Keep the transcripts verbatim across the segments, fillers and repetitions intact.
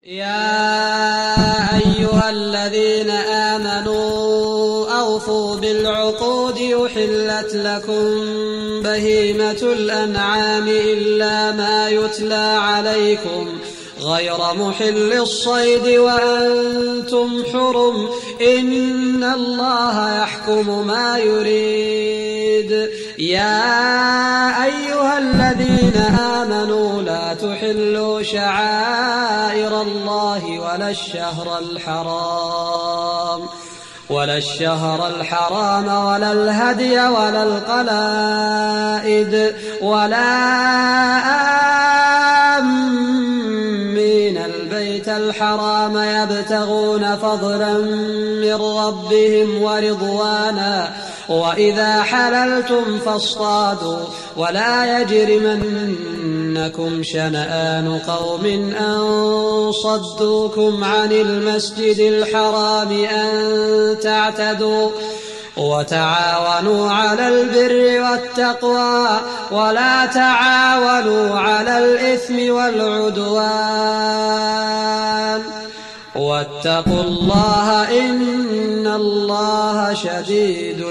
يا أيها الذين آمنوا أوفوا بالعقود أحلت لكم بهيمة الأنعام إلا ما يتلى عليكم غير محل الصيد وأنتم حرم إن الله يحكم ما يريد. يا أيها الذين آمنوا لا تحلوا شعائر الله ولا الشهر الحرام ولا الشهر الحرام ولا الهدي ولا القلائد ولا آمين البيت الحرام يبتغون فضلا من ربهم ورضوانا وإذا حللتم فاصطادوا ولا يجرمنكم شنآن قوم أن صدوكم عن المسجد الحرام أن تعتدوا وتعاونوا على البر والتقوى ولا تعاونوا على الإثم والعدوان واتقوا الله إن الله شديد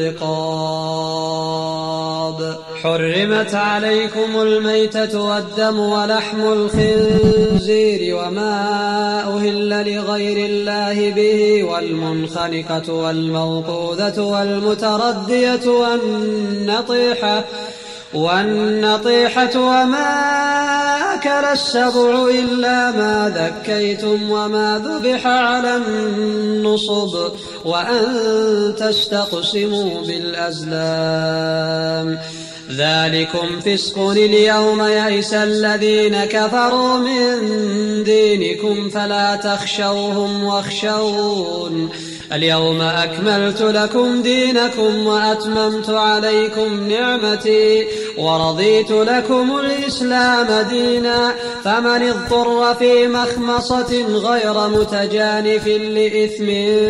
العقاب. حرمت عليكم الميتة والدم ولحم الخنزير وما أهل لغير الله به والمنخنقة والموقوذة والمتردية والنطيحة والنطيحة وما أكل السبع إلا ما ذكيتم وما ذبح على النصب وأن تستقسموا بالأزلام ذلكم فسق. اليوم يئس الذين كفروا من دينكم فلا تخشوهم واخشون اليوم أكملت لكم دينكم وأتممت عليكم نعمتي ورضيت لكم الإسلام دينا فمن اضطر في مخمصة غير متجانف لإثم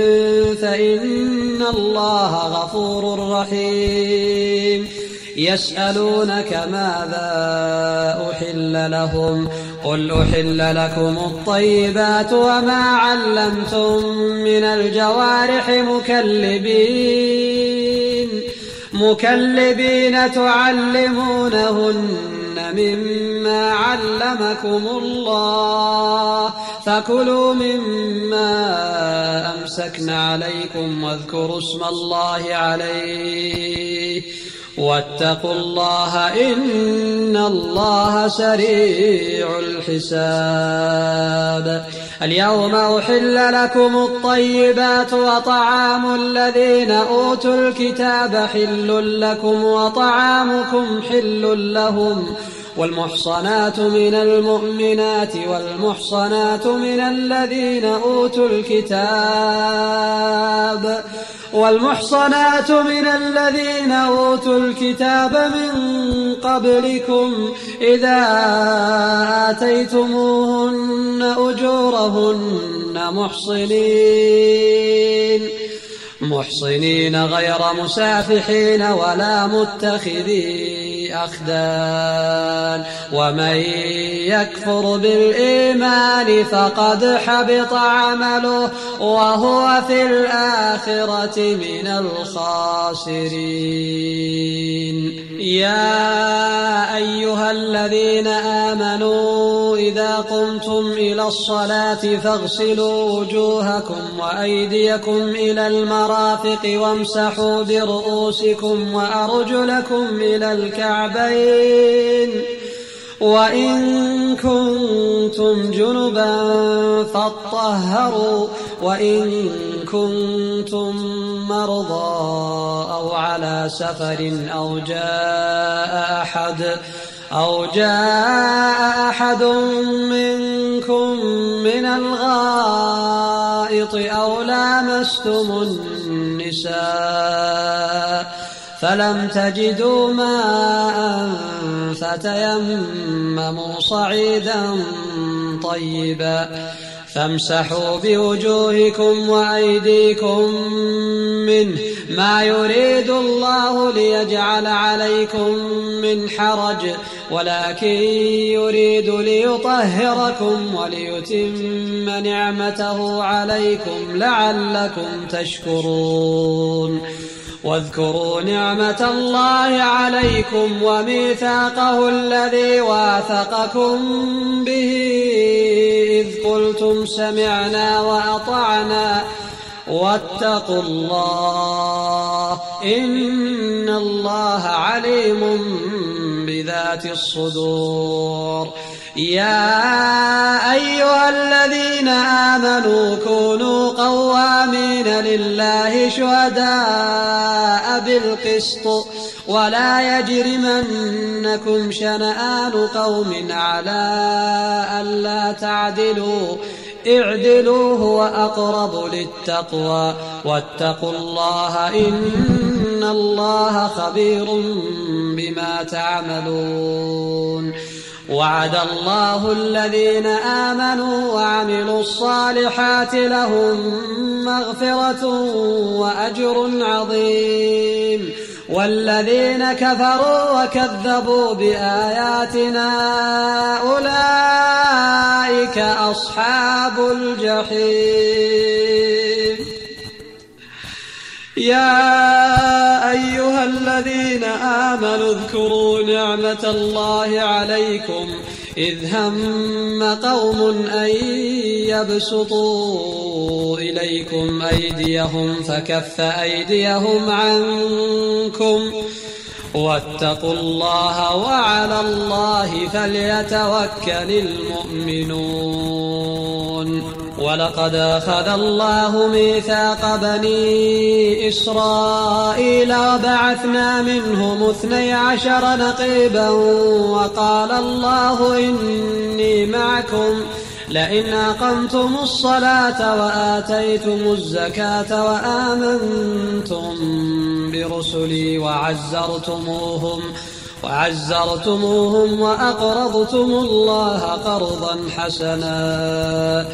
فإن الله غفور رحيم. يسألونك ماذا أحل لهم قل أحل لكم الطيبات وما علمتم من الجوارح مكلبين مكلبين تعلمونهن مما علمكم الله فكلوا مما أمسكن عليكم واذكروا اسم الله عليه واتقوا الله إن الله سريع الحساب. اليوم أحل لكم الطيبات وطعام الذين أوتوا الكتاب حل لكم وطعامكم حل لهم والمحصنات من المؤمنات والمحصنات من الذين أوتوا الكتاب والمحصنات من الذين أوتوا الكتاب من قبلكم إذا آتيتموهن أجورهن محصنين محصنين غير مسافحين ولا متخذي أخدان ومن يكفر بالإيمان فقد حبط عمله وهو في الآخرة من الخاسرين. يا أيها الذين آمنوا إذا قمتم إلى الصلاة فاغسلوا وجوهكم وأيديكم إلى المرافق وامسحوا برؤوسكم وأرجلكم إلى الكعبين وإن كنتم جنبا فاطهروا وإن كنتم مرضى أو على سفر أو جاء أحد أو جاء أحد منكم من الغائط أو لامستم النساء فلم تجدوا ماء فتيمموا صعيدا طيبا فامسحوا بوجوهكم وأيديكم منه ما يريد الله ليجعل عليكم من حرج ولكن يريد ليطهركم وليتم نعمته عليكم لعلكم تشكرون. واذكروا نعمة الله عليكم وميثاقه الذي واثقكم به إذ قلتم سمعنا وأطعنا واتقوا الله إن الله عليم بذات الصدور. يا أيها الذين آمنوا كونوا قوامين لله شهداء بالقسط ولا يجرمنكم شنآن قوم على ألا تعدلوا اعدلوا هو أقرب للتقوى واتقوا الله إن الله خبير بما تعملون. وعد الله الذين آمنوا وعملوا الصالحات لهم مغفرة وأجر عظيم والذين كفروا وكذبوا بآياتنا أولئك أصحاب الجحيم. يا أيها الذين آمنوا اذكروا نعمة الله عليكم إذ هم قوم أن يبسطوا إليكم أيديهم فكف أيديهم عنكم واتقوا الله وعلى الله فليتوكل المؤمنون. ولقد أخذ الله ميثاق بني إسرائيل وبعثنا منهم اثني عشر نقيبا وقال الله إني معكم لئن أقمتم الصلاة وآتيتم الزكاة وآمنتم برسلي وعزرتموهم وعزرتموهم وأقرضتم الله قرضا حسنا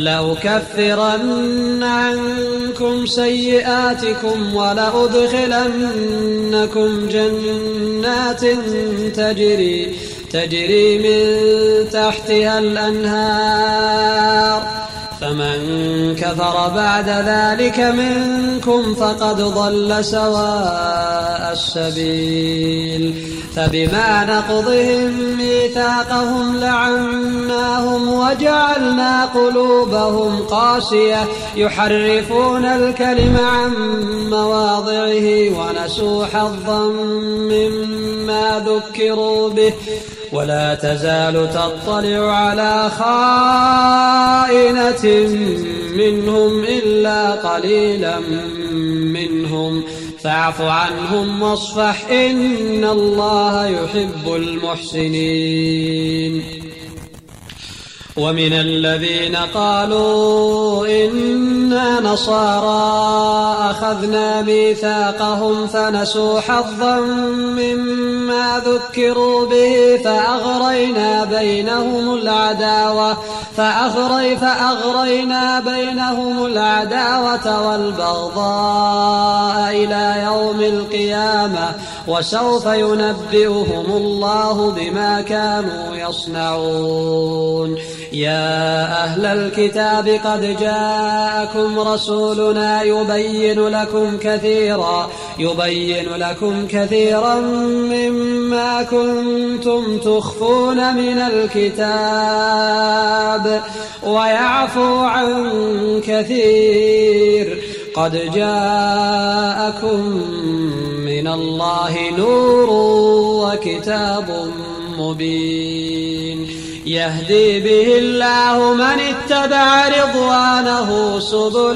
لأكفرن عنكم سيئاتكم ولأدخلنكم جنات تجري تجري من تحتها الأنهار فمن كفر بعد ذلك منكم فقد ضل سواء السبيل. فبما نقضهم ميثاقهم لعناهم وجعلنا قلوبهم قاسية يحرفون الكلم عن مواضعه ونسوا حظا مما ذكروا به ولا تزال تطلع على خائنة منهم إلا قليلا منهم فاعف عنهم واصفح إن الله يحب المحسنين. ومن الذين قالوا إنا نصارى أخذنا ميثاقهم فنسوا حظا مما ذكروا به فأغرينا بينهم العداوة فأغري فأغرينا بينهم العداوة والبغضاء إلى يوم القيامة وسوف ينبئهم الله بما كانوا يصنعون. يا أهل الكتاب قد جاءكم رسولنا يبين لكم كثيرا يبين لكم كثيرا مما كنتم تخفون من الكتاب ويعفو عن كثير قد جاءكم من الله نور وكتاب مبين يهدي به الله من اتبع رضوانه سبل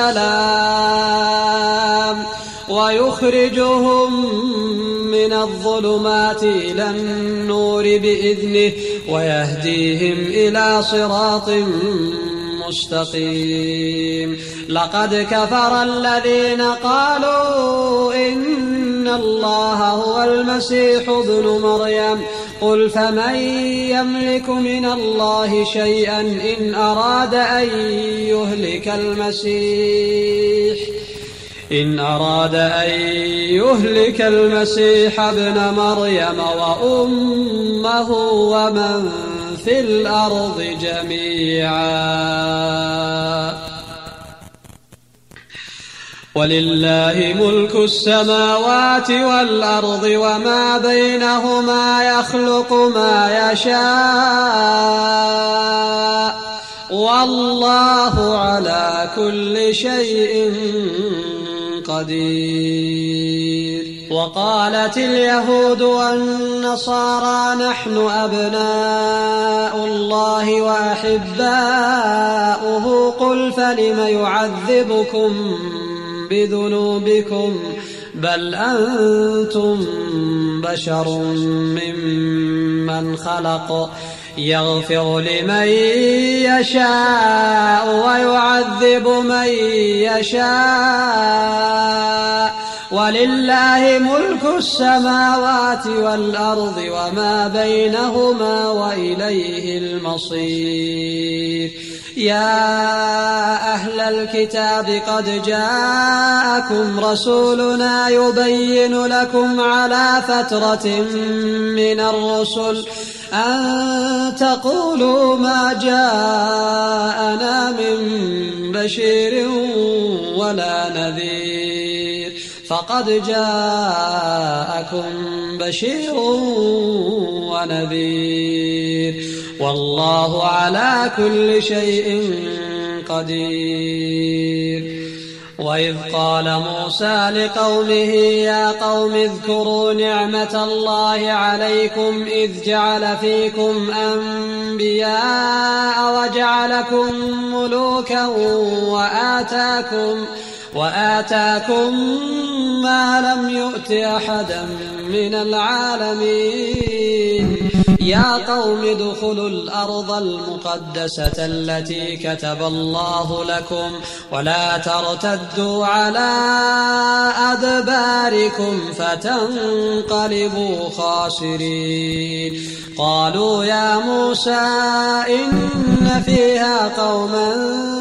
السلام ويخرجهم من الظلمات إلى النور بإذنه ويهديهم إلى صراط مستقيم. لقد كفر الذين قالوا إن الله هو المسيح ابن مريم قل فمن يملك من الله شيئا إن أراد أن يهلك المسيح إن أراد أن يهلك المسيح ابن مريم وأمه ومن في الأرض جميعا ولله ملك السماوات والأرض وما بينهما يخلق ما يشاء والله على كل شيء قدير. وقالت اليهود والنصارى نحن أبناء الله وأحباؤه قل فلم يعذبكم بذنوبكم بل أنتم بشر ممن خلق يغفر لمن يشاء ويعذب من يشاء ولله ملك السماوات والأرض وما بينهما وإليه المصير. يا أهل الكتاب قد جاءكم رسولنا يبين لكم على فترة من الرسل أن تقولوا ما جاءنا من بشير ولا نذير فقد جاءكم بشير ونذير والله على كل شيء قدير. وإذ قال موسى لقومه يا قوم اذكروا نعمة الله عليكم إذ جعل فيكم أنبياء وجعلكم ملوكا وآتاكم وآتاكم ما لم يؤت أحدا من العالمين. يا قوم ادخلوا الأرض المقدسة التي كتب الله لكم ولا ترتدوا على أدباركم فتنقلبوا خاسرين. قالوا يا موسى إن فيها قوما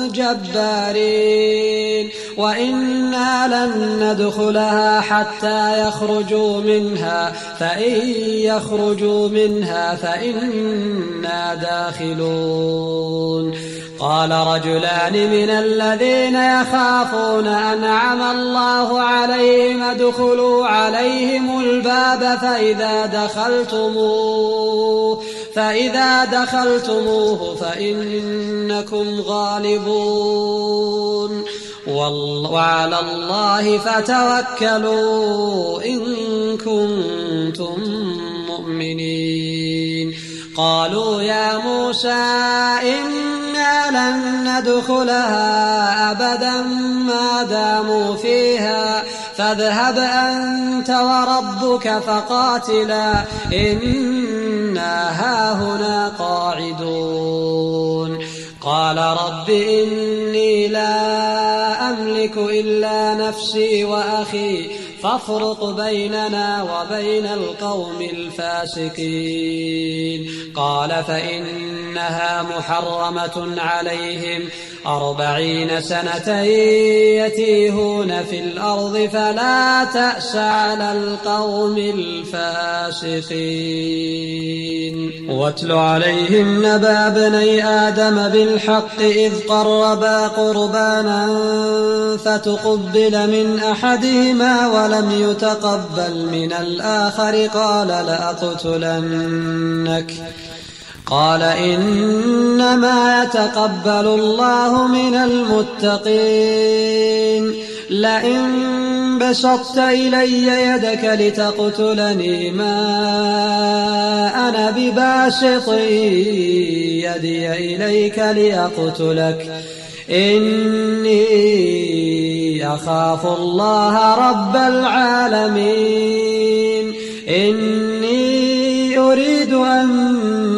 جبارين وإنا لن ندخلها حتى يخرجوا منها فإن يخرجوا منها فإنا داخلون. قال رجلان من الذين يخافون أنعم الله عليهم ادخلوا عليهم الباب فإذا دخلتموه فإذا دخلتموه فإنكم غالبون وعلى الله فتوكلوا إن كنتم مؤمنين. قالوا يا موسى إنا لن ندخلها أبدا ما داموا فيها فاذهب أنت وربك فقاتلا إنا هاهنا قاعدون. قال رب إني لا أملك إلا نفسي وأخي فافرق بيننا وبين القوم الفاسقين. قال فإنها محرمة عليهم أربعين سنة يتيهون في الأرض فلا تأس على القوم الفاسقين. واتل عليهم نبأ ابني آدم بالحق إذ قربا قربانا فتقبل من أحدهما ولم يتقبل من الآخر قال لأقتلنك قال إنما يتقبل الله من المتقين. لئن بسطت إلي يدك لتقتلني ما أنا بباسط يدي إليك لأقتلك إني أخاف الله رب العالمين. إني أريد أن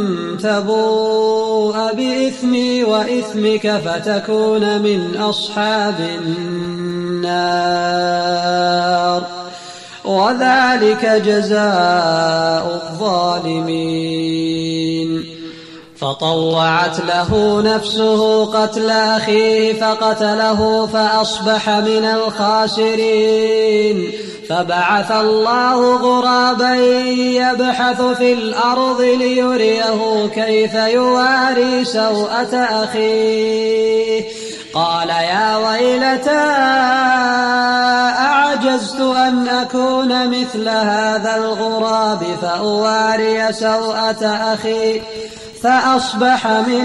تبوء بإثمي وإثمك فتكون من أصحاب النار. وذلك جزاء الظالمين. فطوعت له نفسه قتل أخيه فقتله فأصبح من الخاسرين. فبعث الله غرابا يبحث في الأرض ليريه كيف يواري سوءة أخيه. قال يا ويلتى أعجزت أن أكون مثل هذا الغراب فأواري سوءة أخي فأصبح من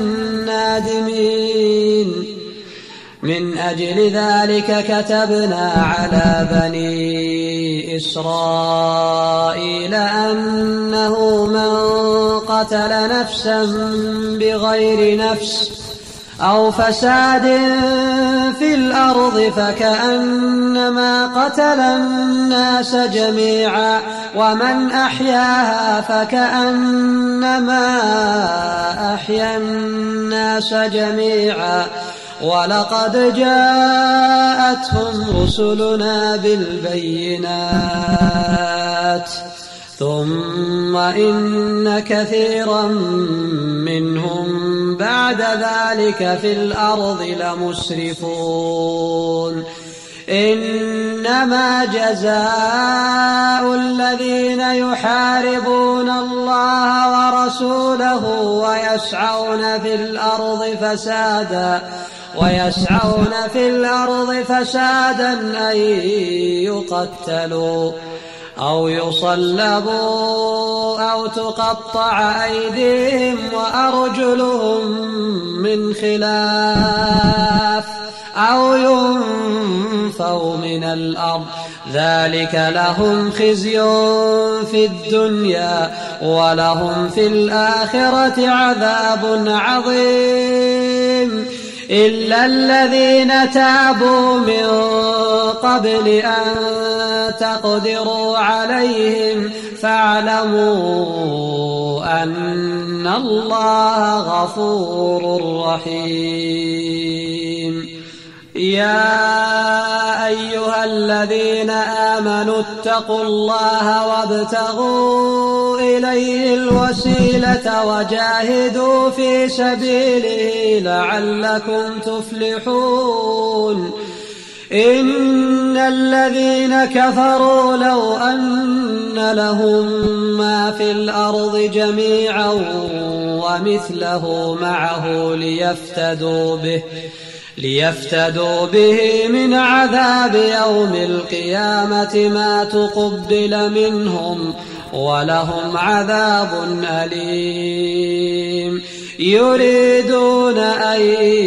النادمين. من أجل ذلك كتبنا على بني إسرائيل أنه من قتل نفسا بغير نفس أو فساد في الأرض فكأنما قتل الناس جميعا ومن أحياها فكأنما أحيا الناس جميعا. ولقد جاءتهم رسلنا بالبينات ثم إن كثيرا منهم بعد ذلك في الأرض لمسرفون. إنما جزاء الذين يحاربون الله ورسوله ويسعون في الأرض فسادا ويسعون في الأرض فسادا أن يقتلوا أو يصلبوا أو تقطع أيديهم وأرجلهم من خلاف أو ينفوا من الأرض. ذلك لهم خزي في الدنيا ولهم في الآخرة عذاب عظيم. إلا الذين تابوا من قبل أن تقدروا عليهم فاعلموا أن الله غفور رحيم. يا أيها الذين آمنوا اتقوا الله وابتغوا إليه الوسيلة وجاهدوا في سبيله لعلكم تفلحون. إن الذين كفروا لو أن لهم ما في الأرض جميعا ومثله معه ليفتدوا به ليفتدوا به من عذاب يوم القيامة ما تقبل منهم ولهم عذاب أليم. يريدون أن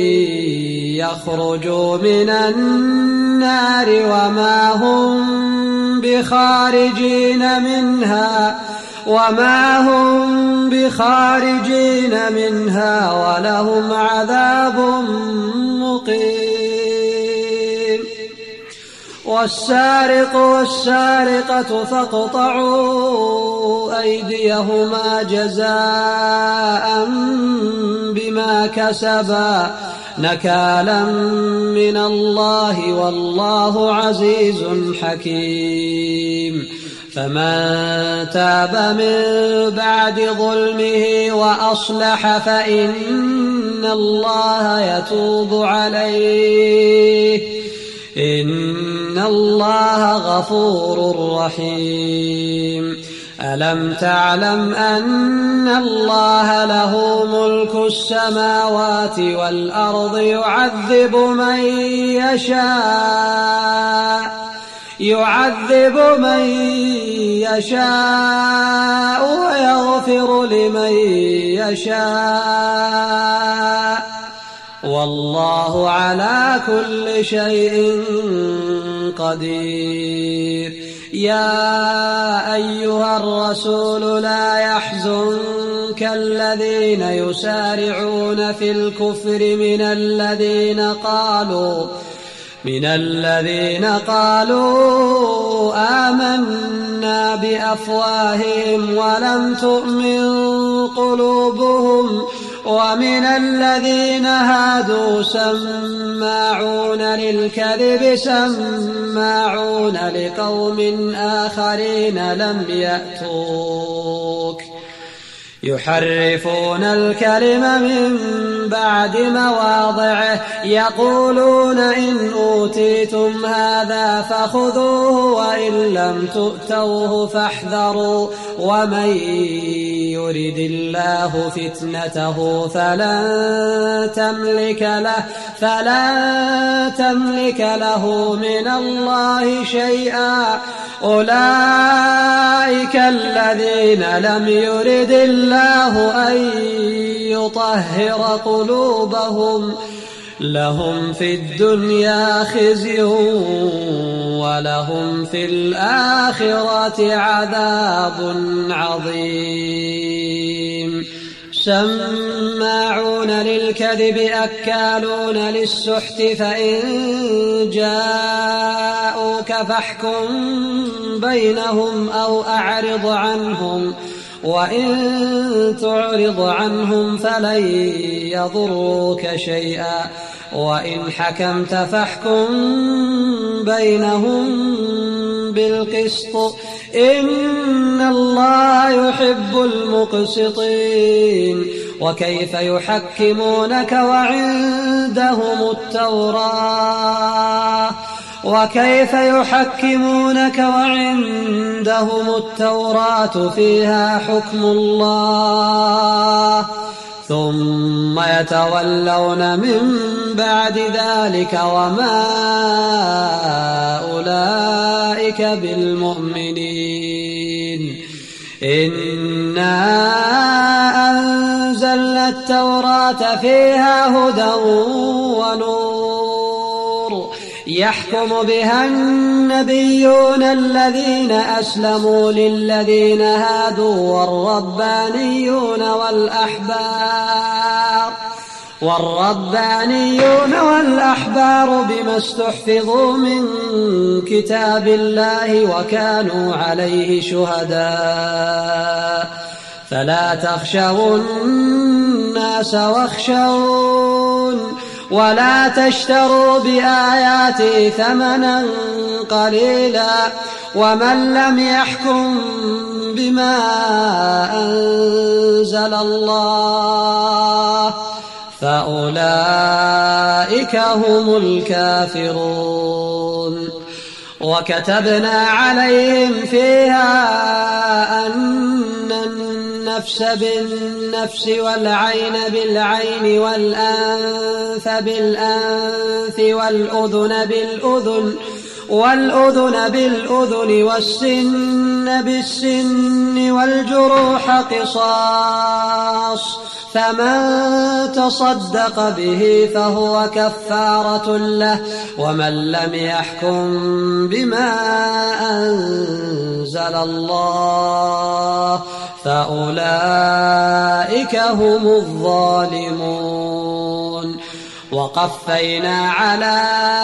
يخرجوا من النار وما هم بخارجين منها وما هم بخارجين منها ولهم عذاب مقيم. والسارق والسارقة فاقطعوا أيديهما جزاء بما كسبا نكالا من الله والله عزيز حكيم. فمن تاب من بعد ظلمه وأصلح فإن الله يتوب عليه إن الله غفور رحيم. ألم تعلم أن الله له ملك السماوات والأرض يعذب من يشاء يعذب من يشاء ويغفر لمن يشاء والله على كل شيء قدير. يا أيها الرسول لا يحزنك الذين يسارعون في الكفر من الذين قالوا من الذين قالوا آمنا بأفواههم ولم تؤمن قلوبهم ومن الذين هادوا سماعون للكذب سماعون لقوم آخرين لم يأتوك يحرفون الكلم من بعد مواضعه يقولون إن أوتيتم هذا فخذوه وإن لم تؤتوه فاحذروا ومن يرد الله فتنته فلن تملك له فلن تملك له من الله شيئا أولئك الذين لم يرد الله أن يطهر قلوبهم لهم في الدنيا خزي ولهم في الآخرة عذاب عظيم سماعون للكذب أكالون للسحت فإن جاءوك فاحكم بينهم أو أعرض عنهم وإن تعرض عنهم فلن يضروك شيئا وإن حكمت فاحكم بينهم بالقسط إن الله يحب المقسطين وكيف يحكمونك وعندهم التوراة وكيف يحكمونك وعندهم التوراة فيها حكم الله ثم يتولون من بعد ذلك وما أولئك بالمؤمنين إنا أنزلنا التوراة فيها هدى ونور يحكم بها النبيون الذين أسلموا للذين هادوا والربانيون والأحبار والربانيون والأحبار بما استحفظوا من كتاب الله وكانوا عليه شهداء فلا تخشوا الناس واخشون ولا تشتروا بآياتي ثمنا قليلا ومن لم يحكم بما أنزل الله فأولئك هم الكافرون وكتبنا عليهم فيها أن النفس بالنفس والعين بالعين والأنف بالأنف والأذن بالأذن والأذن بالأذن والسن بالسن والجروح قصاص فمن تصدق به فهو كفارة له ومن لم يحكم بما أنزل الله فأولئك هم الظالمون وقفينا على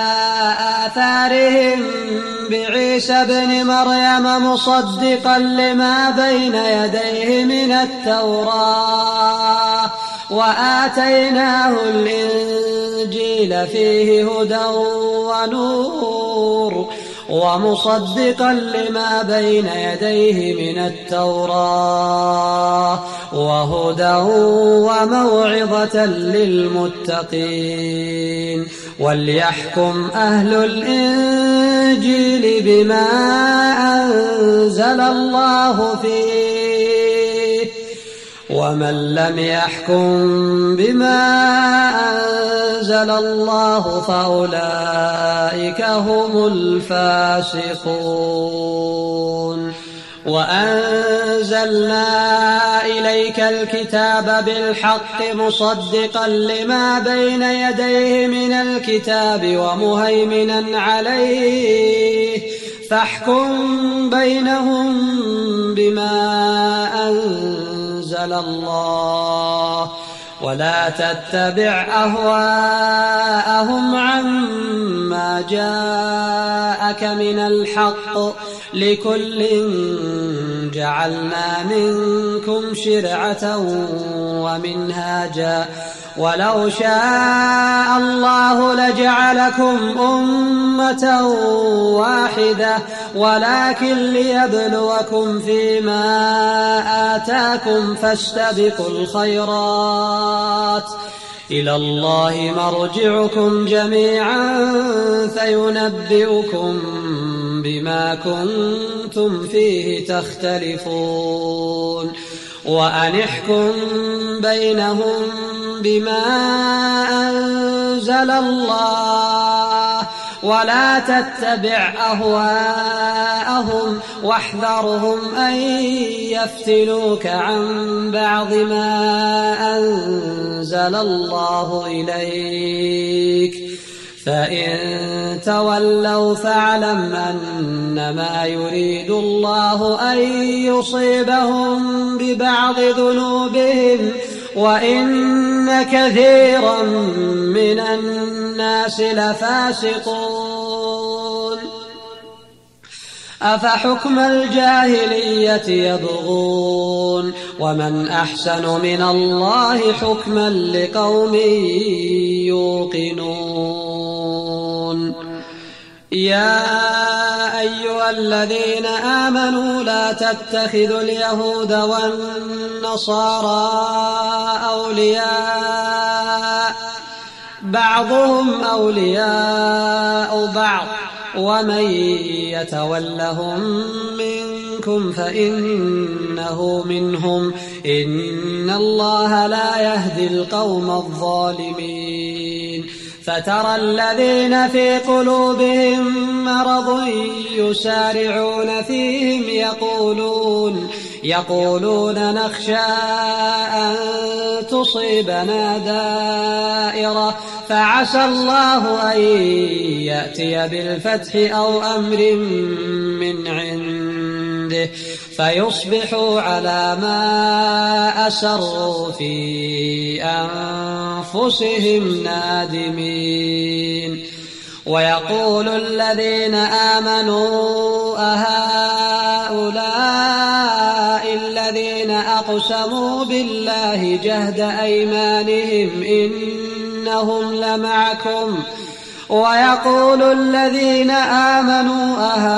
آثارهم بعيسى ابن مريم مصدقا لما بين يديه من التوراة وآتيناه الإنجيل فيه هدى ونور ومصدقا لما بين يديه من التوراة وهدى وموعظة للمتقين وليحكم أهل الإنجيل بما أنزل الله فيه ومن لم يحكم بما أنزل الله فأولئك هم الفاسقون وأنزلنا إليك الكتاب بالحق مصدقا لما بين يديه من الكتاب ومهيمنا عليه فاحكم بينهم بما أنزل الله ولا تتبع أهواءهم عما جاءك من الحق لكل جعلنا منكم شرعة ومنهاجا ولو شاء الله لجعلكم أمة واحدة ولكن ليبلوكم فيما آتاكم فاستبقوا الخيرات إلى الله مرجعكم جميعا فينبئكم بما كنتم فيه تختلفون وأنحكم بينهم بما أنزل الله ولا تتبع أهواءهم واحذرهم أن يفتنوك عن بعض ما أنزل الله إليك فإن تولوا فاعلم أنما يريد الله أن يصيبهم ببعض ذنوبهم وإن كثيرا من الناس لفاسقون أفحكم الجاهلية يبغون ومن أحسن من الله حكما لقوم يوقنون يا أيها الذين آمنوا لا تتخذوا اليهود والنصارى أولياء بعضهم أولياء بعض ومن يتولهم منكم فإنه منهم إن الله لا يهدي القوم الظالمين فترى الذين في قلوبهم مرض يسارعون فيهم يقولون يقولون نخشى أن تصيبنا دائرة فعسى الله أن يأتي بالفتح أو أمر من عنده فيصبحوا على ما أسروا في أنفسهم نادمين ويقول الذين آمنوا أهؤلاء الذين أقسموا بالله جهد أيمانهم إنهم لمعكم ويقول الذين آمنوا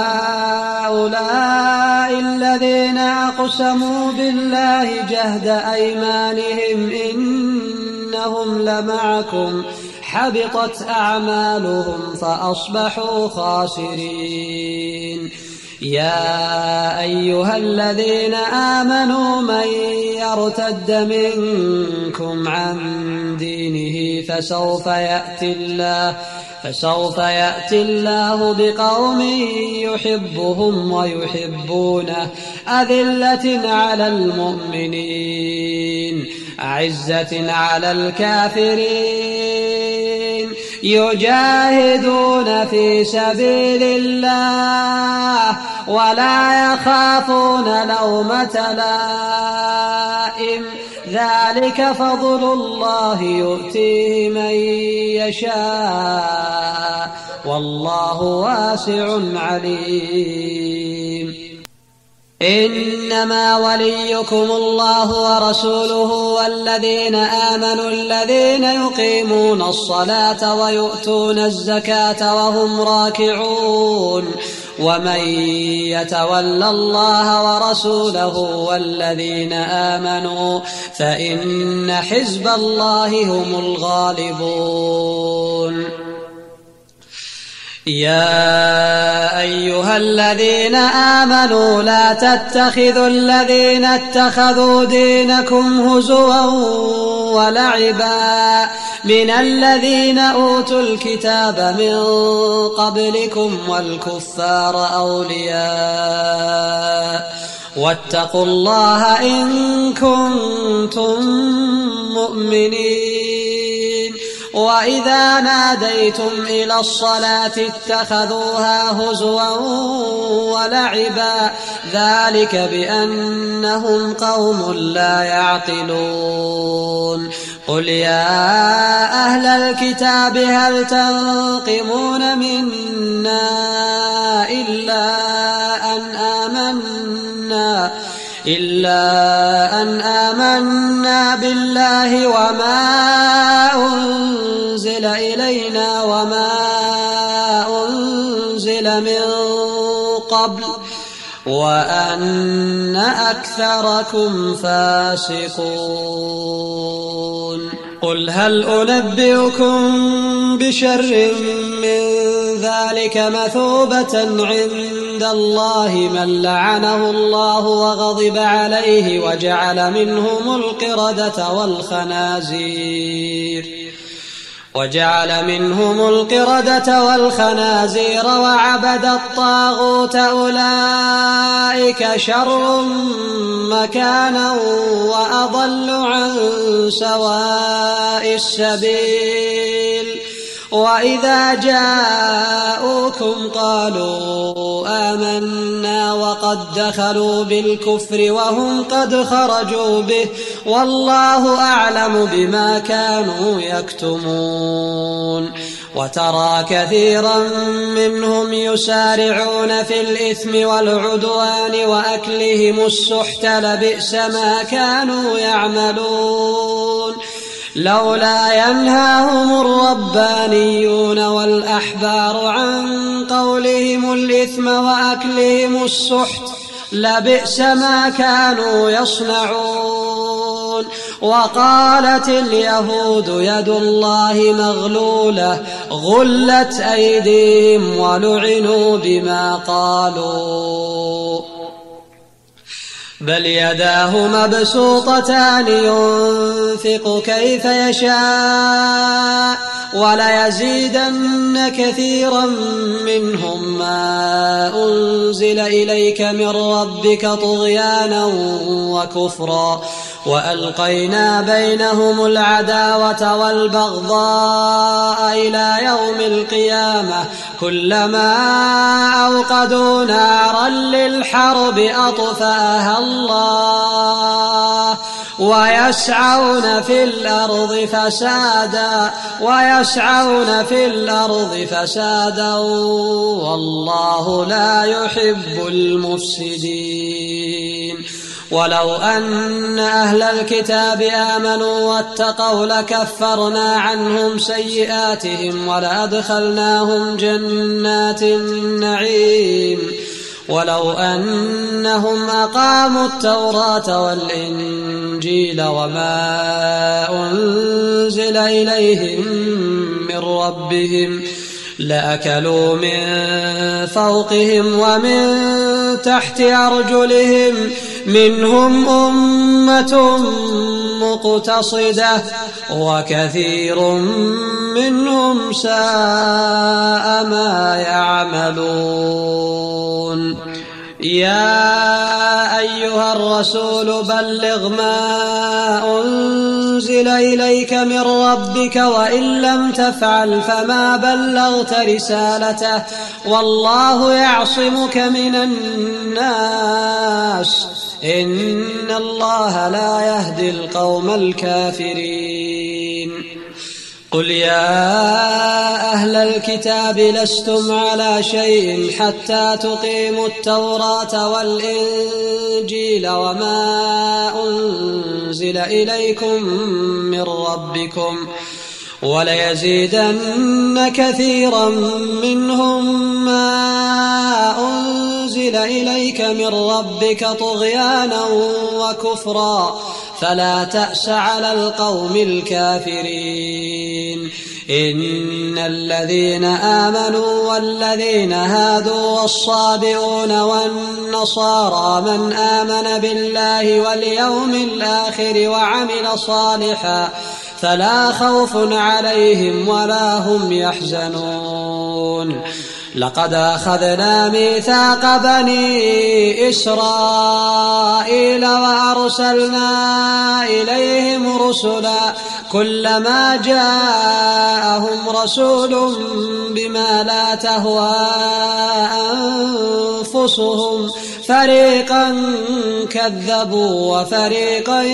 أهؤلاء الذين أقسموا بالله جهد أيمانهم إنهم لمعكم حبطت أعمالهم فأصبحوا خاسرين يا أيها الذين آمنوا من يرتد منكم عن دينه فسوف يأتي الله فسوف يأتي الله بقوم يحبهم ويحبونه أذلة على المؤمنين أعزة على الكافرين يجاهدون في سبيل الله ولا يخافون لومة لائم ذلك فضل الله يؤتيه من يشاء والله واسع عليم إنما وليكم الله ورسوله والذين آمنوا الذين يقيمون الصلاة ويؤتون الزكاة وهم راكعون ومن يتول الله ورسوله والذين آمنوا فإن حزب الله هم الغالبون يا أيها الذين آمنوا لا تتخذوا الذين اتخذوا دينكم هزوا ولعبا من الذين أوتوا الكتاب من قبلكم والكفار أولياء واتقوا الله إن كنتم مؤمنين وإذا ناديتم إلى الصلاة اتخذوها هزوا ولعبا ذلك بأنهم قوم لا يعقلون قل يا أهل الكتاب هل تنقمون منا إلا أن آمنا إلا أن آمنا بالله وما أنزل إلينا وما أنزل من قبل وأن أكثركم فاسقون قل هل أنبئكم بشر من ذلك مثوبة عند الله من لعنه الله وغضب عليه وجعل منهم القردة والخنازير وجعل منهم القردة والخنازير وعبد الطاغوت أولئك شر مكانا وأضل عن سواء السبيل وإذا جاءوكم قالوا آمنا وقد دخلوا بالكفر وهم قد خرجوا به والله أعلم بما كانوا يكتمون وترى كثيرا منهم يسارعون في الإثم والعدوان وأكلهم السحت لبئس ما كانوا يعملون لولا ينهاهم الربانيون والأحبار عن قولهم الإثم وأكلهم السحت لبئس ما كانوا يصنعون وقالت اليهود يد الله مغلولة غلت أيديهم ولعنوا بما قالوا بل يداه مبسوطتان ينفق كيف يشاء وليزيدن كثيرا منهم ما أنزل إليك من ربك طغيانا وكفرا وألقينا بينهم العداوة والبغضاء إلى يوم القيامة كلما أوقدوا نارا للحرب أطفأها الله ويسعون في الأرض فسادا ويسعون في الأرض فسادا والله لا يحب المفسدين ولو أن أهل الكتاب آمنوا واتقوا لكفرنا عنهم سيئاتهم ولأدخلناهم جنات النعيم ولو أنهم أقاموا التوراة والإنجيل وما أنزل إليهم من ربهم لأكلوا من فوقهم ومن تحت أرجلهم منهم أمة مقتصدة وكثير منهم ساء ما يعملون يا أيها الرسول بلغ ما أنزل إليك من ربك وإن لم تفعل فما بلغت رسالته والله يعصمك من الناس إن الله لا يهدي القوم الكافرين قل يا أهل الكتاب لستم على شيء حتى تقيموا التوراة والإنجيل وما أنزل إليكم من ربكم وليزيدن كثيرا منهم ما أنزل إليك من ربك طغيانا وكفرا فلا تأس على القوم الكافرين إن الذين آمنوا والذين هادوا والصابئون والنصارى من آمن بالله واليوم الآخر وعمل صالحا فلا خوف عليهم ولا هم يحزنون لقد أخذنا ميثاق بني إسرائيل وأرسلنا إليهم رسلا كلما جاءهم رسول بما لا تهوى أنفسهم فريقا كذبوا وفريقا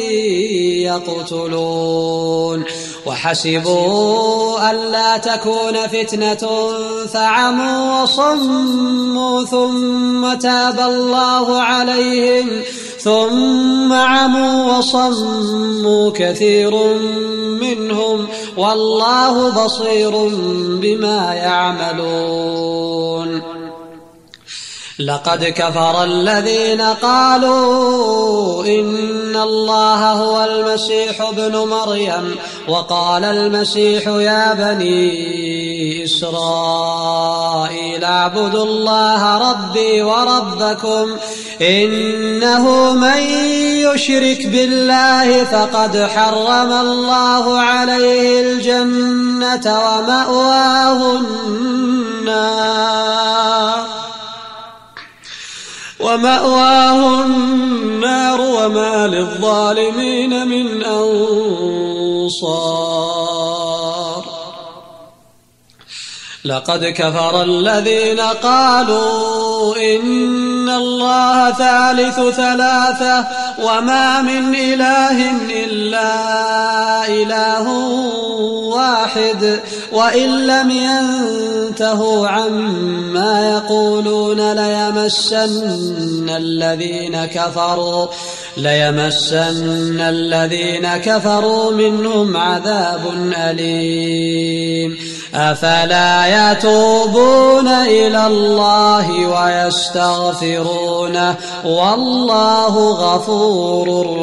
يقتلون وحسبوا ألا تكون فتنة فعموا وصموا ثم تاب الله عليهم ثم عموا وصموا كثير منهم والله بصير بما يعملون. لقد كفر الذين قالوا إن الله هو المسيح ابن مريم وقال المسيح يا بني إسرائيل اعبدوا الله ربي وربكم إنه من يشرك بالله فقد حرم الله عليه الجنة ومأواه النار ومأواه النار وما للظالمين من أنصار. لقد كفر الذين قالوا إن الله ثالث ثلاثة وما من إله إلا إله واحد وإن لم ينتهوا عما يقولون ليمسن الذين كفروا ليمسن الذين كفروا منهم عذاب أليم. أفلا يتوبون إلى الله ويستغفرونه والله غفور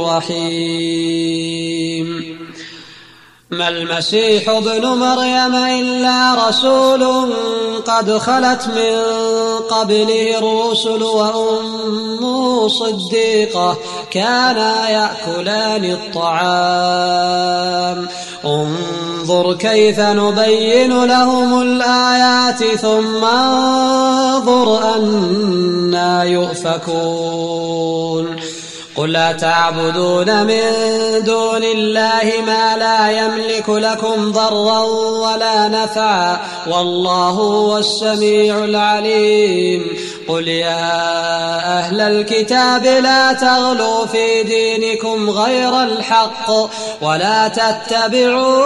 رحيم. ما المسيح ابن مريم إلا رسول قد خلت من قبله الرسل وأمه صديقة كانا يأكلان الطعام انظر كيف نبين لهم الآيات ثم انظر أنا يؤفكون. قل أتعبدون من دون الله ما لا يملك لكم ضرا ولا نفعا والله هو السميع العليم. قل يا أهل الكتاب لا تغلوا في دينكم غير الحق ولا تتبعوا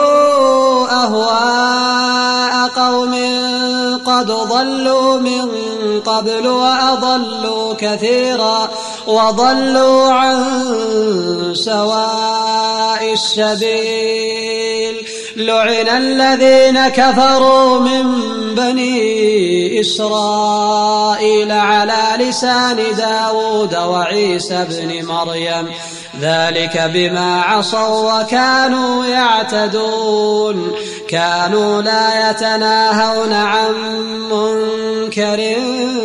أهواء قوم قد ضلوا من قبل وأضلوا كثيرا وضلوا عن سواء السبيل. لعن الذين كفروا من بني إسرائيل على لسان داود وعيسى بن مريم ذلك بما عصوا وكانوا يعتدون. كانوا لا يتناهون عن منكر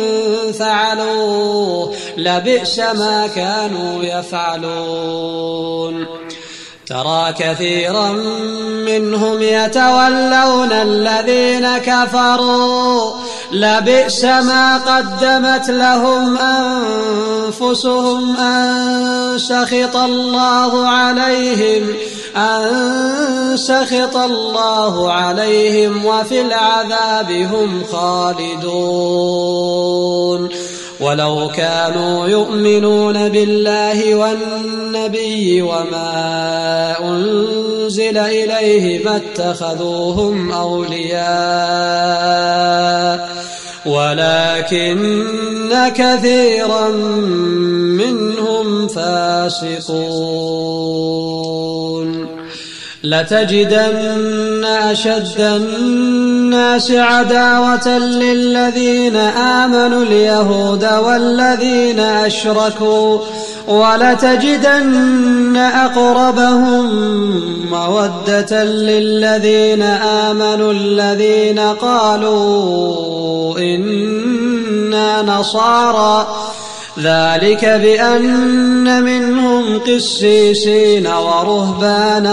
فعلوه لبئس ما كانوا يفعلون. ترى كثيرا منهم يتولون الذين كفروا لبئس ما قدمت لهم أنفسهم أن سخط الله عليهم أن سخط الله عليهم وفي العذاب هم خالدون. ولو كانوا يؤمنون بالله والنبي وما أنزل إليه ما اتخذوهم أولياء ولكن كثيرا منهم فاسقون. لتجدن أشد الناس عداوة للذين آمنوا اليهود والذين أشركوا ولتجدن أقربهم مودة للذين آمنوا الذين قالوا إنا نصارى ذلك بأن منهم قسيسين ورهبانا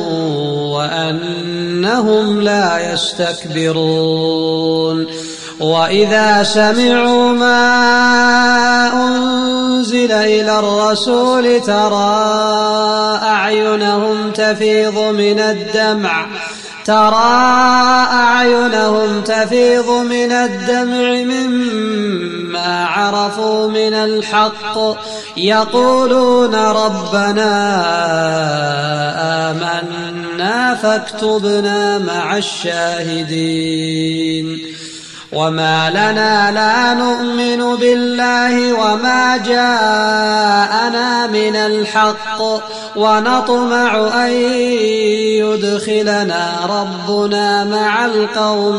وأنهم لا يستكبرون. وإذا سمعوا ما أنزل إلى الرسول ترى أعينهم تفيض من الدمع ترى أعينهم تفيض من الدمع مما عرفوا من الحق يقولون ربنا آمنا فاكتبنا مع الشاهدين وما لنا لا نؤمن بالله وما جاءنا من الحق ونطمع أن يدخلنا ربنا مع القوم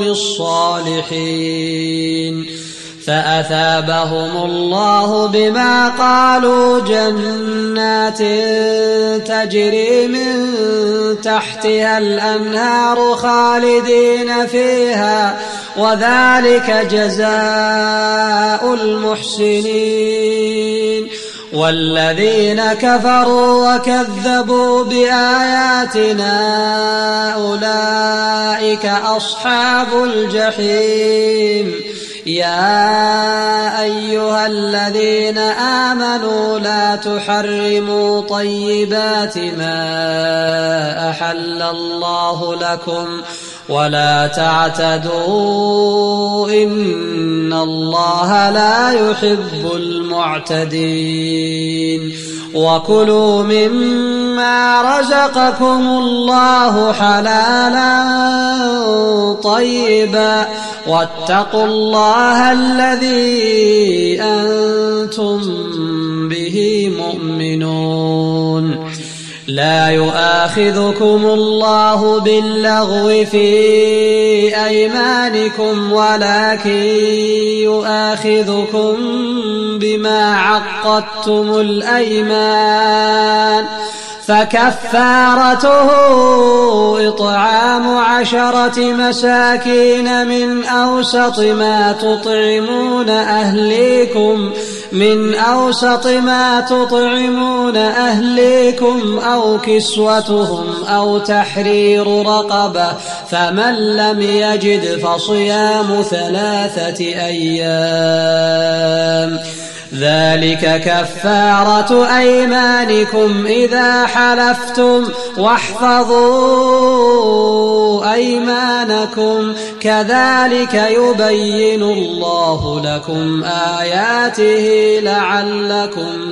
الصالحين فأثابهم الله بما قالوا جنات تجري من تحتها الأنهار خالدين فيها وذلك جزاء المحسنين والذين كفروا وكذبوا بآياتنا أولئك أصحاب الجحيم يا أيها الذين آمنوا لا تحرموا طيبات ما أحل الله لكم ولا تعتدوا إن الله لا يحب المعتدين وكلوا مما رزقكم الله حلالا طيبا واتقوا الله الذي أنتم به مؤمنون لا يؤاخذكم الله باللغو في أيمانكم ولكن يؤاخذكم بما عقدتم الأيمان فكفارته إطعام عشرة مساكين من أوسط ما تطعمون أهليكم من أوسط ما تطعمون أهليكم أو كسوتهم أو تحرير رقبة فمن لم يجد فصيام ثلاثة أيام ذلك كفارة أيمانكم إذا حلفتم واحفظوا أيمانكم كذلك يبين الله لكم آياته لعلكم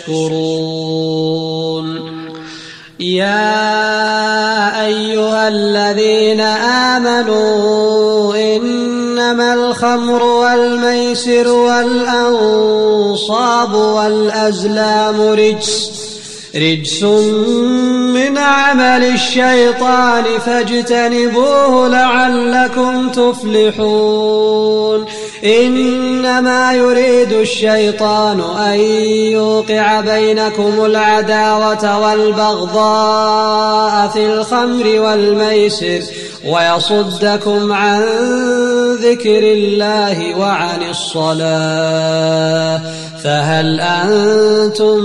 تشكرون يا أيها الذين آمنوا إنما الخمر والميسر والأنصاب والأزلام رجس رجس من عمل الشيطان فاجتنبوه لعلكم تفلحون إنما يريد الشيطان أن يوقع بينكم العداوة والبغضاء في الخمر والميسر ويصدكم عن ذكر الله وعن الصلاة فهل أنتم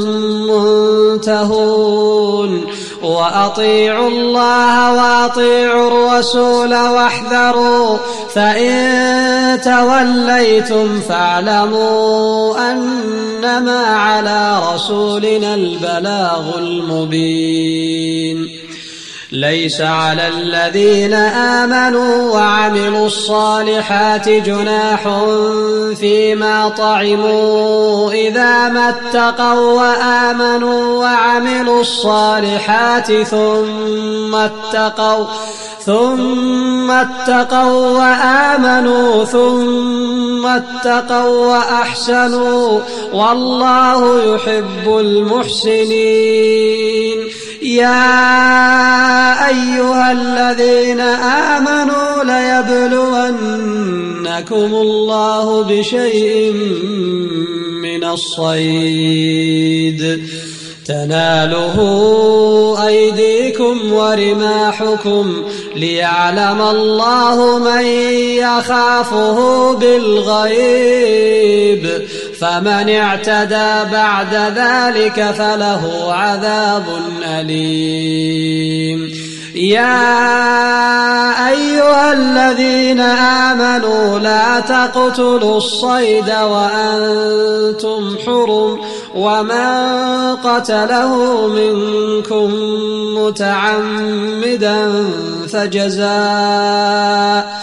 منتهون وأطيعوا الله وأطيعوا الرسول واحذروا فإن توليتم فاعلموا أنما على رسولنا البلاغ المبين ليس على الذين آمنوا وعملوا الصالحات جناح فيما طعموا إذا ما اتقوا وآمنوا وعملوا الصالحات ثم اتقوا ثم اتقوا وآمنوا ثم اتقوا وأحسنوا والله يحب المحسنين يا أيها الذين آمنوا ليبلونكم الله بشيء من الصيد تناله أيديكم ورماحكم ليعلم الله من يخافه بالغيب فمن اعتدى بعد ذلك فله عذاب أليم يا أيها الذين آمنوا لا تقتلوا الصيد وأنتم حرم ومن قتله منكم متعمدا فجزاء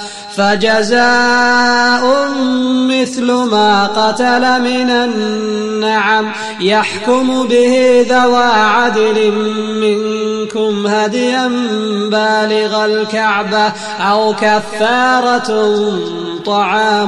فجزاء مثل ما قتل من النعم يحكم به ذوى عدل منكم هديا بالغ الكعبة أو كفارة طعام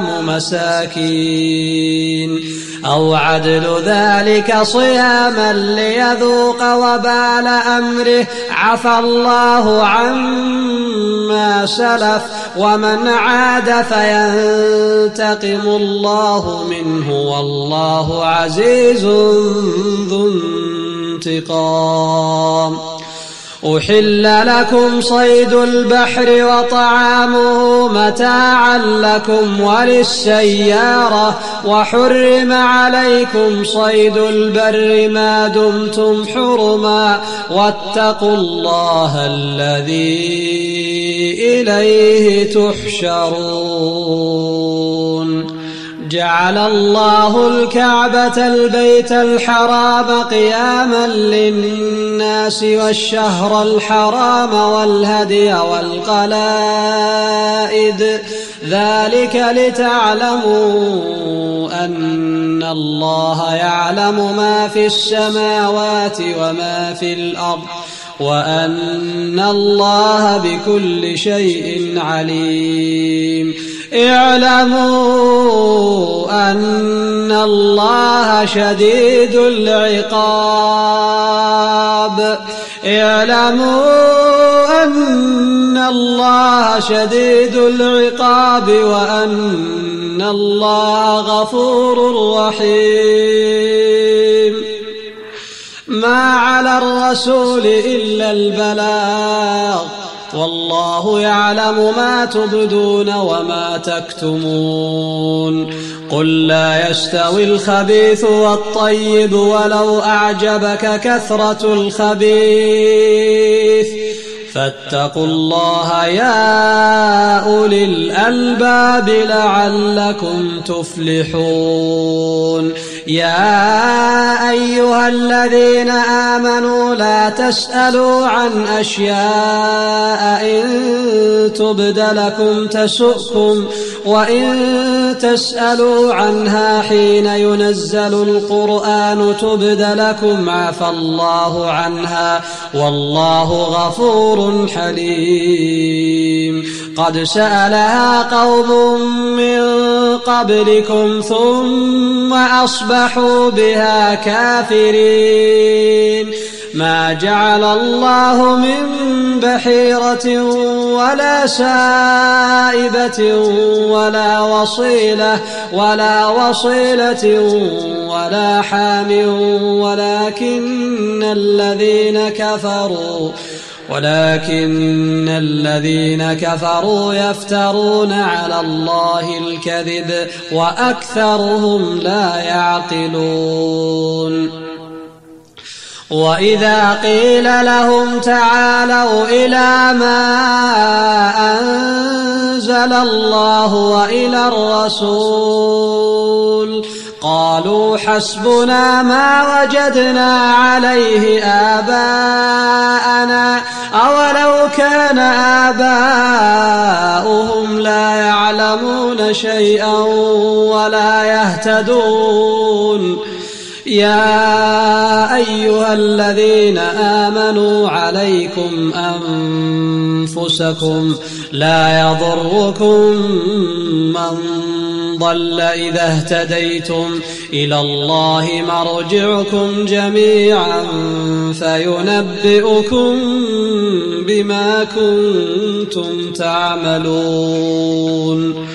مساكين أو عدل ذلك صياما ليذوق وبال أمره عفى الله عما سلف ومن عاد فينتقم الله منه والله عزيز ذو انتقام. أحل لكم صيد البحر وطعامه متاعا لكم وللسيارة وحرم عليكم صيد البر ما دمتم حرما واتقوا الله الذي إليه تحشرون. جعل الله الكعبة البيت الحرام قياما للناس والشهر الحرام والهدي والقلائد ذلك لتعلموا أن الله يعلم ما في السماوات وما في الأرض وأن الله بكل شيء عليم. اعلموا أن الله شديد العقاب اعلموا أن الله شديد العقاب وأن الله غفور رحيم. ما على الرسول إلا البلاغ والله يعلم ما تبدون وما تكتمون. قل لا يستوي الخبيث والطيب ولو أعجبك كثرة الخبيث فاتقوا الله يا أولي الألباب لعلكم تفلحون. يا أيها الذين آمنوا لا تسألوا عن أشياء إن تبد لكم تسؤكم وإن تسألوا عنها حين ينزل القرآن تبد لكم عفى الله عنها والله غفور حليم. قد سألها قوم من قبلكم ثم أصبحوا بها كافرين. ما جعل الله من بحيرة ولا سائبة ولا وصيلة ولا وصيلة ولا حام ولكن الذين كفروا ولكن الذين كفروا يفترون على الله الكذب وأكثرهم لا يعقلون. وإذا قيل لهم تعالوا إلى ما أنزل الله وإلى الرسول قالوا حسبنا ما وجدنا عليه آباءنا أولو كان آباؤهم لا يعلمون شيئا ولا يهتدون. يا أيها الذين آمنوا عليكم أنفسكم لا يضركم من ضل إذا اهتديتم إلى الله مرجعكم جميعا فينبئكم بما كنتم تعملون.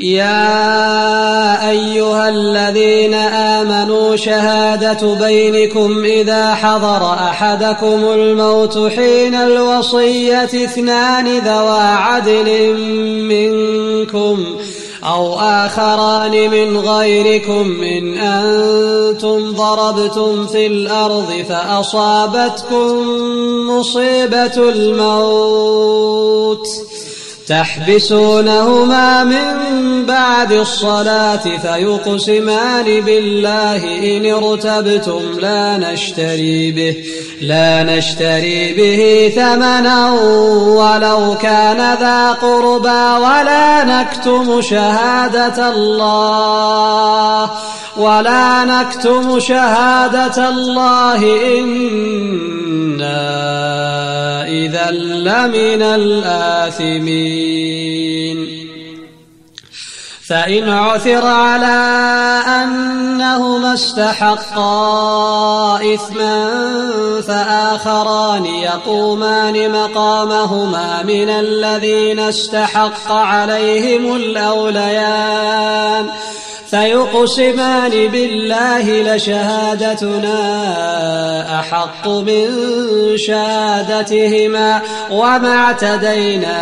يا أيها الذين آمنوا شهادة بينكم إذا حضر أحدكم الموت حين الوصية اثنان ذوى عدل منكم أو آخران من غيركم إن أنتم ضربتم في الأرض فأصابتكم مصيبة الموت تحبسونهما من بعد الصلاة فيقسمان بالله إن ارتبتم لا نشتري به لا نشتري به ثمنا ولو كان ذا قربى ولا نكتم شهادة الله ولا نكتم شهادة الله إنا إذا لمن الآثمين فإن عثر على أنهما استحقا إثما فآخران يقومان مقامهما من الذين استحق عليهم الأوليان فيقسمان بالله لشهادتنا أحق من شهادتهما وما اعتدينا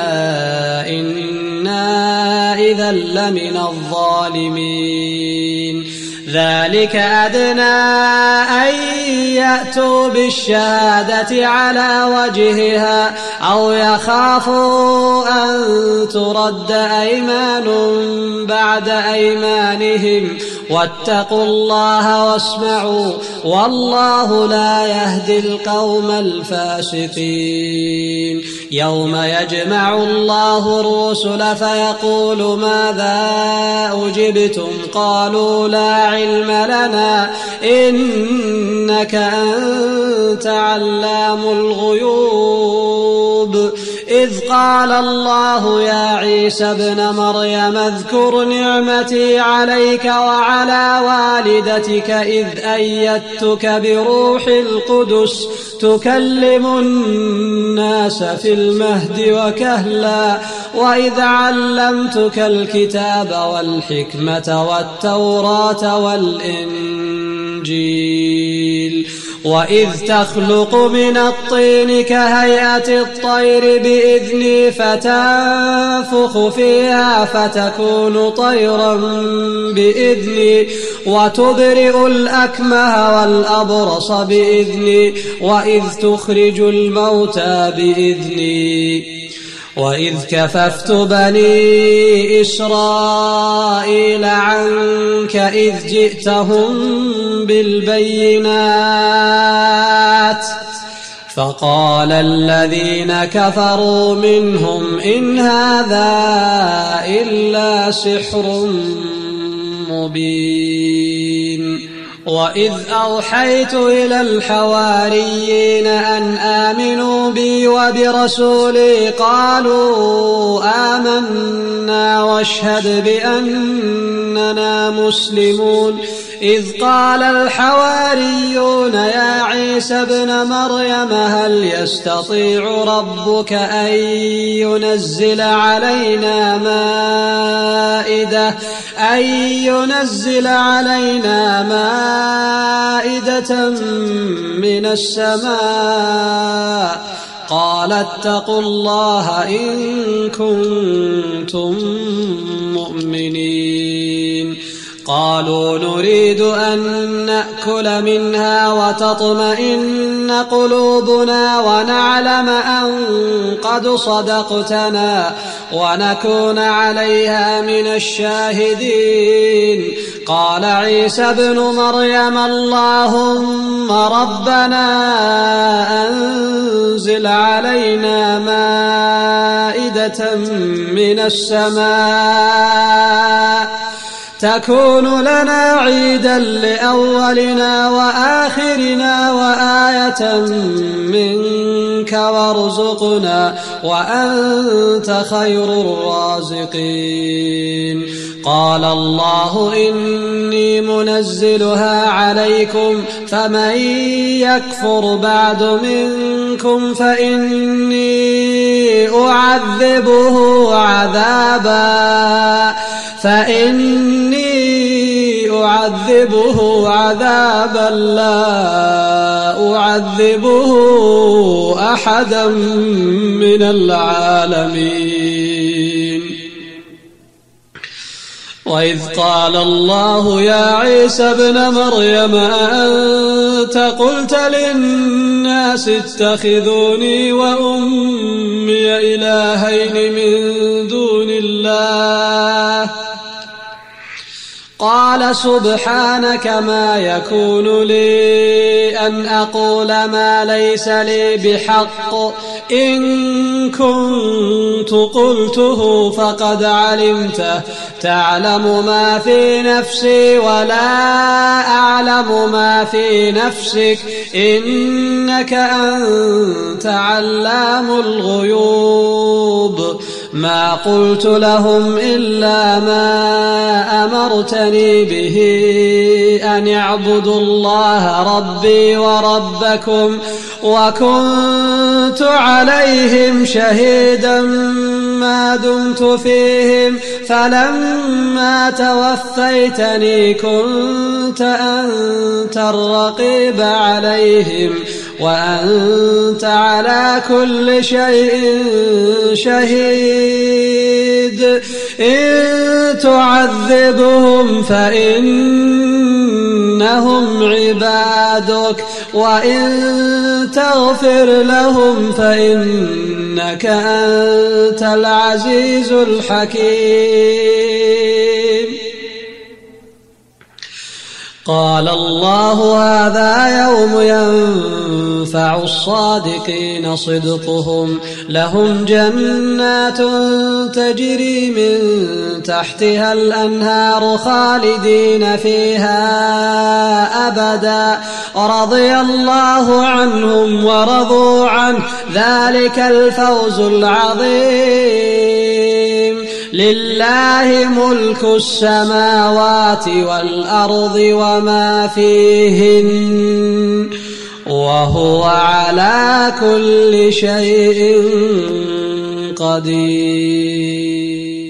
إنا إذا لمن الظالمين ذلك أدنى أن يأتوا بالشهادة على وجهها أو يخافوا أن ترد أيمان بعد أيمانهم واتقوا الله واسمعوا والله لا يهدي القوم الفاسقين يوم يجمع الله الرسل فيقول ماذا أجبتم قالوا لا علم لنا إنك أنت علام الغيوب إذ قال الله يا عيسى ابن مريم اذكر نعمتي عليك وعلى والدتك إذ أيدتك بروح القدس تكلم الناس في المهد وكهلا وإذ علمتك الكتاب والحكمة والتوراة والإنجيل وإذ تخلق من الطين كهيئة الطير بإذني فتنفخ فيها فتكون طيرا بإذني وتبرئ الأكمه والأبرص بإذني وإذ تخرج الموتى بإذني وإذ كففت بني إسرائيل عنك إذ جئتهم بالبينات فقال الذين كفروا منهم إن هذا إلا سحر مبين وإذ أوحيت إلى الحواريين أن آمنوا بي وبرسولي قالوا آمنا واشهد بأننا مسلمون إذ قال الحواريون يا عيسى ابن مريم هل يستطيع ربك أن ينزل علينا مائدة أن ينزل علينا مائدة من السماء قال اتقوا الله إن كنتم مؤمنين قالوا نريد أن نأكل منها وتطمئن قلوبنا ونعلم أن قد صدقتنا ونكون عليها من الشاهدين قال عيسى ابن مريم اللهم ربنا أنزل علينا مائدة من السماء تكون لنا عيدا لأولنا وآخرنا وآية منك وارزقنا وأنت خير الرازقين قال الله إني منزلها عليكم فمن يكفر بعد منكم فإني أعذبه عذابا فإني أعذبه عذابا لا أعذبه أحدا من العالمين وإذ قال الله يا عيسى ابن مريم أأنت قلت للناس اتخذوني وأمي إلهين من دون الله قال سبحانك ما يكون لي أن أقول ما ليس لي بحق إن كنت قلته فقد علمته تعلم ما في نفسي ولا أعلم ما في نفسك إنك أنت علام الغيوب ما قلت لهم إلا ما أمرتني به أن اعبدوا الله ربي وربكم وكنت عليهم شهيدا ما دمت فيهم فلما توفيتني كنت أنت الرقيب عليهم وأنت على كل شيء شهيد إن تعذبهم فإنهم عبادك وإن تغفر لهم فإنك أنت العزيز الحكيم قال الله هذا يوم ينفع الصادقين صدقهم لهم جنات تجري من تحتها الأنهار خالدين فيها أبدا رضي الله عنهم ورضوا عنه ذلك الفوز العظيم لله ملك السماوات والأرض وما فيهن وهو على كل شيء قدير.